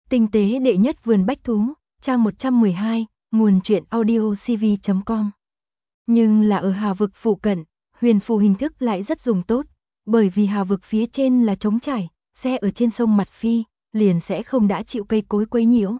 Tinh tế đệ nhất vườn bách thú, trang 112, nguồn truyện audiocv.com. Nhưng là ở Hà vực phụ cận, huyền phù hình thức lại rất dùng tốt, bởi vì Hà vực phía trên là trống trải, xe ở trên sông mặt phi, liền sẽ không đã chịu cây cối quấy nhiễu.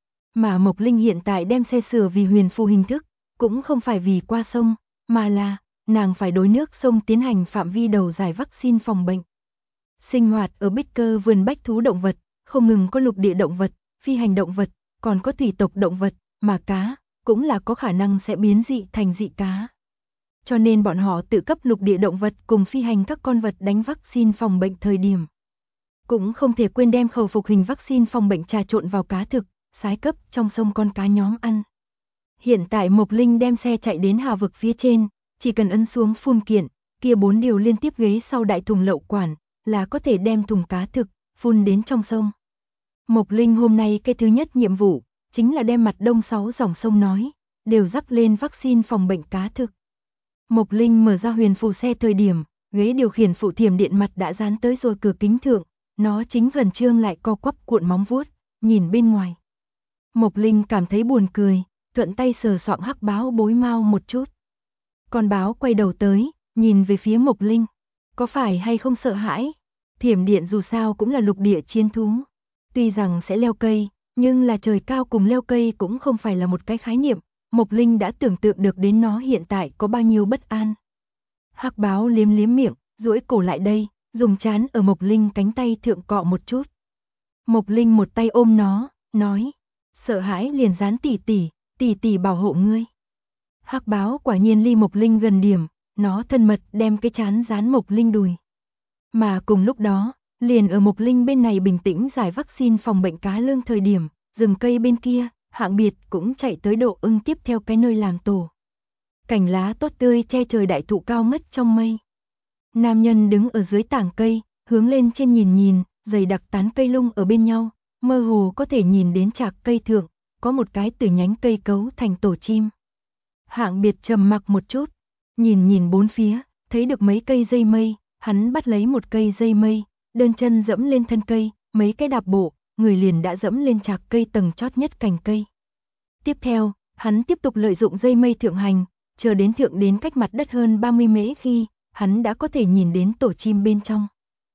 Mà Mộc Linh hiện tại đem xe sửa vì huyền phù hình thức, cũng không phải vì qua sông, mà là nàng phải đối nước sông tiến hành phạm vi đầu giải vaccine phòng bệnh. Sinh hoạt ở Bích Cơ vườn bách thú động vật, không ngừng có lục địa động vật, phi hành động vật, còn có thủy tộc động vật, mà cá cũng là có khả năng sẽ biến dị thành dị cá. Cho nên bọn họ tự cấp lục địa động vật cùng phi hành các con vật đánh vaccine phòng bệnh thời điểm. Cũng không thể quên đem khẩu phục hình vaccine phòng bệnh trà trộn vào cá thực, sái cấp trong sông con cá nhóm ăn. Hiện tại Mộc Linh đem xe chạy đến Hà vực phía trên, chỉ cần ấn xuống phun kiện, kia 4 điều liên tiếp ghế sau đại thùng lậu quản, là có thể đem thùng cá thực, phun đến trong sông. Mộc Linh hôm nay cái thứ nhất nhiệm vụ, chính là đem mặt đông 6 dòng sông nói, đều rắc lên vaccine phòng bệnh cá thực. Mộc Linh mở ra huyền phù xe thời điểm, ghế điều khiển phụ thiểm điện mặt đã dán tới rồi cửa kính thượng, nó chính gần trương lại co quắp cuộn móng vuốt, nhìn bên ngoài. Mộc Linh cảm thấy buồn cười, thuận tay sờ soạng hắc báo bối mau một chút. Con báo quay đầu tới, nhìn về phía Mộc Linh, có phải hay không sợ hãi? Thiểm điện dù sao cũng là lục địa chiến thú, tuy rằng sẽ leo cây, nhưng là trời cao cùng leo cây cũng không phải là một cái khái niệm, Mộc Linh đã tưởng tượng được đến nó hiện tại có bao nhiêu bất an. Hắc báo liếm liếm miệng, duỗi cổ lại đây, dùng trán ở Mộc Linh cánh tay thượng cọ một chút. Mộc Linh một tay ôm nó, nói, sợ hãi liền dán tỷ tỷ bảo hộ ngươi. Hắc báo quả nhiên ly Mộc Linh gần điểm, nó thân mật đem cái trán dán Mộc Linh đùi. Mà cùng lúc đó, liền ở Mộc Linh bên này bình tĩnh giải vaccine phòng bệnh cá lương thời điểm, rừng cây bên kia, Hạng Biệt cũng chạy tới Độ Ưng tiếp theo cái nơi làm tổ. Cành lá tốt tươi che trời đại thụ cao ngất trong mây. Nam nhân đứng ở dưới tảng cây, hướng lên trên nhìn nhìn, dày đặc tán cây lung ở bên nhau, mơ hồ có thể nhìn đến trạc cây thượng, có một cái từ nhánh cây cấu thành tổ chim. Hạng Biệt trầm mặc một chút, nhìn nhìn bốn phía, thấy được mấy cây dây mây, hắn bắt lấy một cây dây mây, đơn chân dẫm lên thân cây, mấy cái đạp bộ, người liền đã dẫm lên trạc cây tầng chót nhất cành cây. Tiếp theo, hắn tiếp tục lợi dụng dây mây thượng hành, chờ đến thượng đến cách mặt đất hơn 30 mễ khi, hắn đã có thể nhìn đến tổ chim bên trong.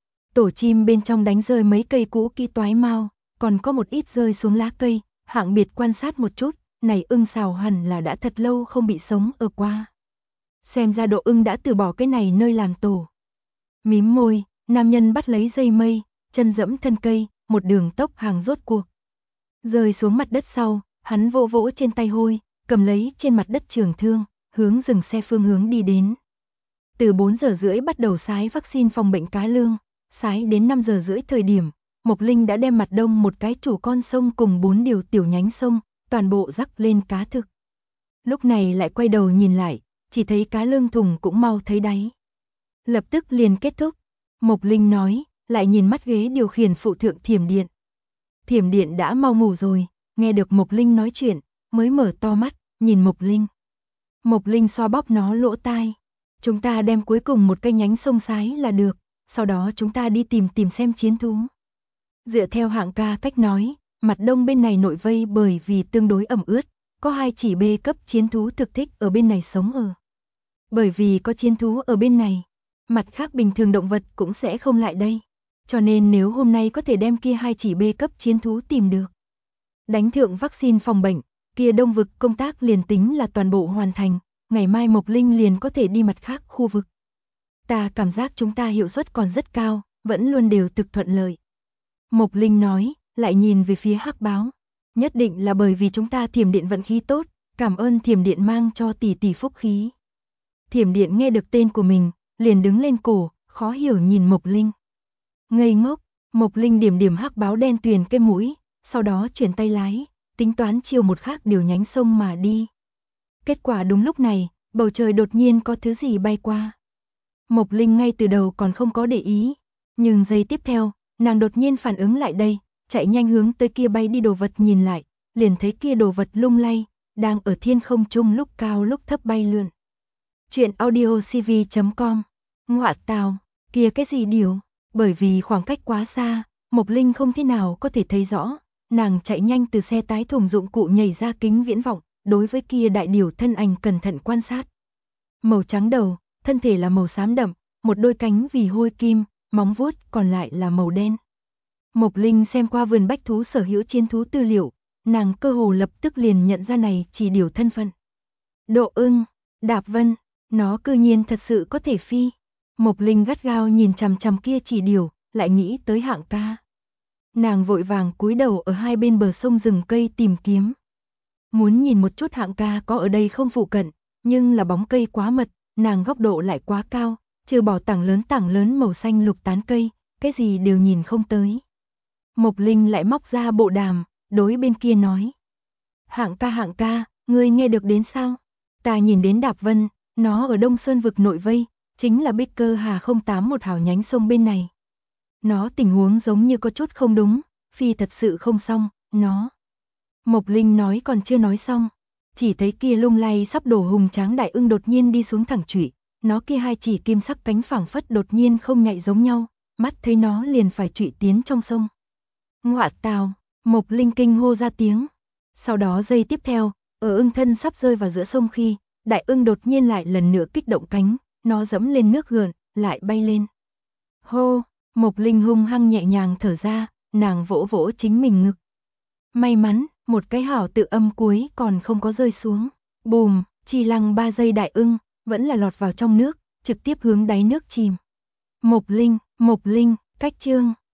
Tổ chim bên trong đánh rơi mấy cây cũ kỹ toái mau, còn có một ít rơi xuống lá cây, Hạng Biệt quan sát một chút, này ưng xào hẳn là đã thật lâu không bị sống ở qua. Xem ra Độ Ưng đã từ bỏ cái này nơi làm tổ. Mím môi, nam nhân bắt lấy dây mây, chân dẫm thân cây, một đường tốc hàng rốt cuộc. Rơi xuống mặt đất sau, hắn vỗ vỗ trên tay hôi, cầm lấy trên mặt đất trường thương, hướng dừng xe phương hướng đi đến. Từ 4 giờ rưỡi bắt đầu sái vaccine phòng bệnh cá lương, sái đến 5 giờ rưỡi thời điểm, Mộc Linh đã đem mặt đông một cái chủ con sông cùng 4 điều tiểu nhánh sông, toàn bộ rắc lên cá thực. Lúc này lại quay đầu nhìn lại, chỉ thấy cá lương thùng cũng mau thấy đáy. Lập tức liền kết thúc, Mộc Linh nói, lại nhìn mắt ghế điều khiển phụ thượng thiểm điện. Thiểm điện đã mau ngủ rồi, nghe được Mộc Linh nói chuyện, mới mở to mắt, nhìn Mộc Linh. Mộc Linh xoa bóp nó lỗ tai. Chúng ta đem cuối cùng một cây nhánh sông sái là được, sau đó chúng ta đi tìm xem chiến thú. Dựa theo Hạng ca cách nói, mặt đông bên này nội vây bởi vì tương đối ẩm ướt, có 2 chỉ B cấp chiến thú thực thích ở bên này sống ở. Bởi vì có chiến thú ở bên này, mặt khác bình thường động vật cũng sẽ không lại đây. Cho nên nếu hôm nay có thể đem kia 2 chỉ B cấp chiến thú tìm được, đánh thượng vaccine phòng bệnh, kia đông vực công tác liền tính là toàn bộ hoàn thành, ngày mai Mộc Linh liền có thể đi mặt khác khu vực. Ta cảm giác chúng ta hiệu suất còn rất cao, vẫn luôn đều thực thuận lợi. Mộc Linh nói, lại nhìn về phía Hắc báo. Nhất định là bởi vì chúng ta thiểm điện vận khí tốt, cảm ơn thiểm điện mang cho tỷ tỷ phúc khí. Thiểm điện nghe được tên của mình, liền đứng lên cổ, khó hiểu nhìn Mộc Linh. Ngây ngốc, Mộc Linh điểm điểm Hắc báo đen tuyền cái mũi, sau đó chuyển tay lái, tính toán chiều một khác điều nhánh sông mà đi. Kết quả đúng lúc này, bầu trời đột nhiên có thứ gì bay qua. Mộc Linh ngay từ đầu còn không có để ý, nhưng giây tiếp theo, nàng đột nhiên phản ứng lại đây, chạy nhanh hướng tới kia bay đi đồ vật nhìn lại, liền thấy kia đồ vật lung lay, đang ở thiên không trung lúc cao lúc thấp bay lượn. Chuyện audiocv.com. Ngoạ tào, kia cái gì điều, bởi vì khoảng cách quá xa, Mộc Linh không thế nào có thể thấy rõ, nàng chạy nhanh từ xe tái thùng dụng cụ nhảy ra kính viễn vọng, đối với kia đại điểu thân ảnh cẩn thận quan sát. Màu trắng đầu, thân thể là màu xám đậm, một đôi cánh vì hôi kim, móng vuốt còn lại là màu đen. Mộc Linh xem qua vườn bách thú sở hữu chiến thú tư liệu, nàng cơ hồ lập tức liền nhận ra này chỉ điểu thân phận. Độ ưng, Đạp Vân, nó cư nhiên thật sự có thể phi. Mộc Linh gắt gao nhìn chằm chằm kia chỉ điểu, lại nghĩ tới Hạng ca. Nàng vội vàng cúi đầu ở hai bên bờ sông rừng cây tìm kiếm. Muốn nhìn một chút Hạng ca có ở đây không phụ cận, nhưng là bóng cây quá mật, nàng góc độ lại quá cao, trừ bỏ tảng lớn màu xanh lục tán cây, cái gì đều nhìn không tới. Mộc Linh lại móc ra bộ đàm, đối bên kia nói. Hạng ca, ngươi nghe được đến sao? Ta nhìn đến Đạp Vân, nó ở Đông Sơn vực nội vây, chính là Baker Hà 081 hào nhánh sông bên này. Nó tình huống giống như có chút không đúng, phi thật sự không xong, nó. Mộc Linh nói còn chưa nói xong, chỉ thấy kia lung lay sắp đổ hùng tráng đại ưng đột nhiên đi xuống thẳng chụy, nó kia hai chỉ kim sắc cánh phẳng phất đột nhiên không nhạy giống nhau, mắt thấy nó liền phải chụy tiến trong sông. Ngọa tào, Mộc Linh kinh hô ra tiếng. Sau đó giây tiếp theo, ở ưng thân sắp rơi vào giữa sông khi, đại ưng đột nhiên lại lần nữa kích động cánh, nó dẫm lên nước gợn, lại bay lên. Hô, Mộc Linh hung hăng nhẹ nhàng thở ra, nàng vỗ vỗ chính mình ngực. May mắn, một cái hảo tự âm cuối còn không có rơi xuống. Bùm, chỉ lăng 3 giây đại ưng, vẫn là lọt vào trong nước, trực tiếp hướng đáy nước chìm. Mộc Linh, cách chương.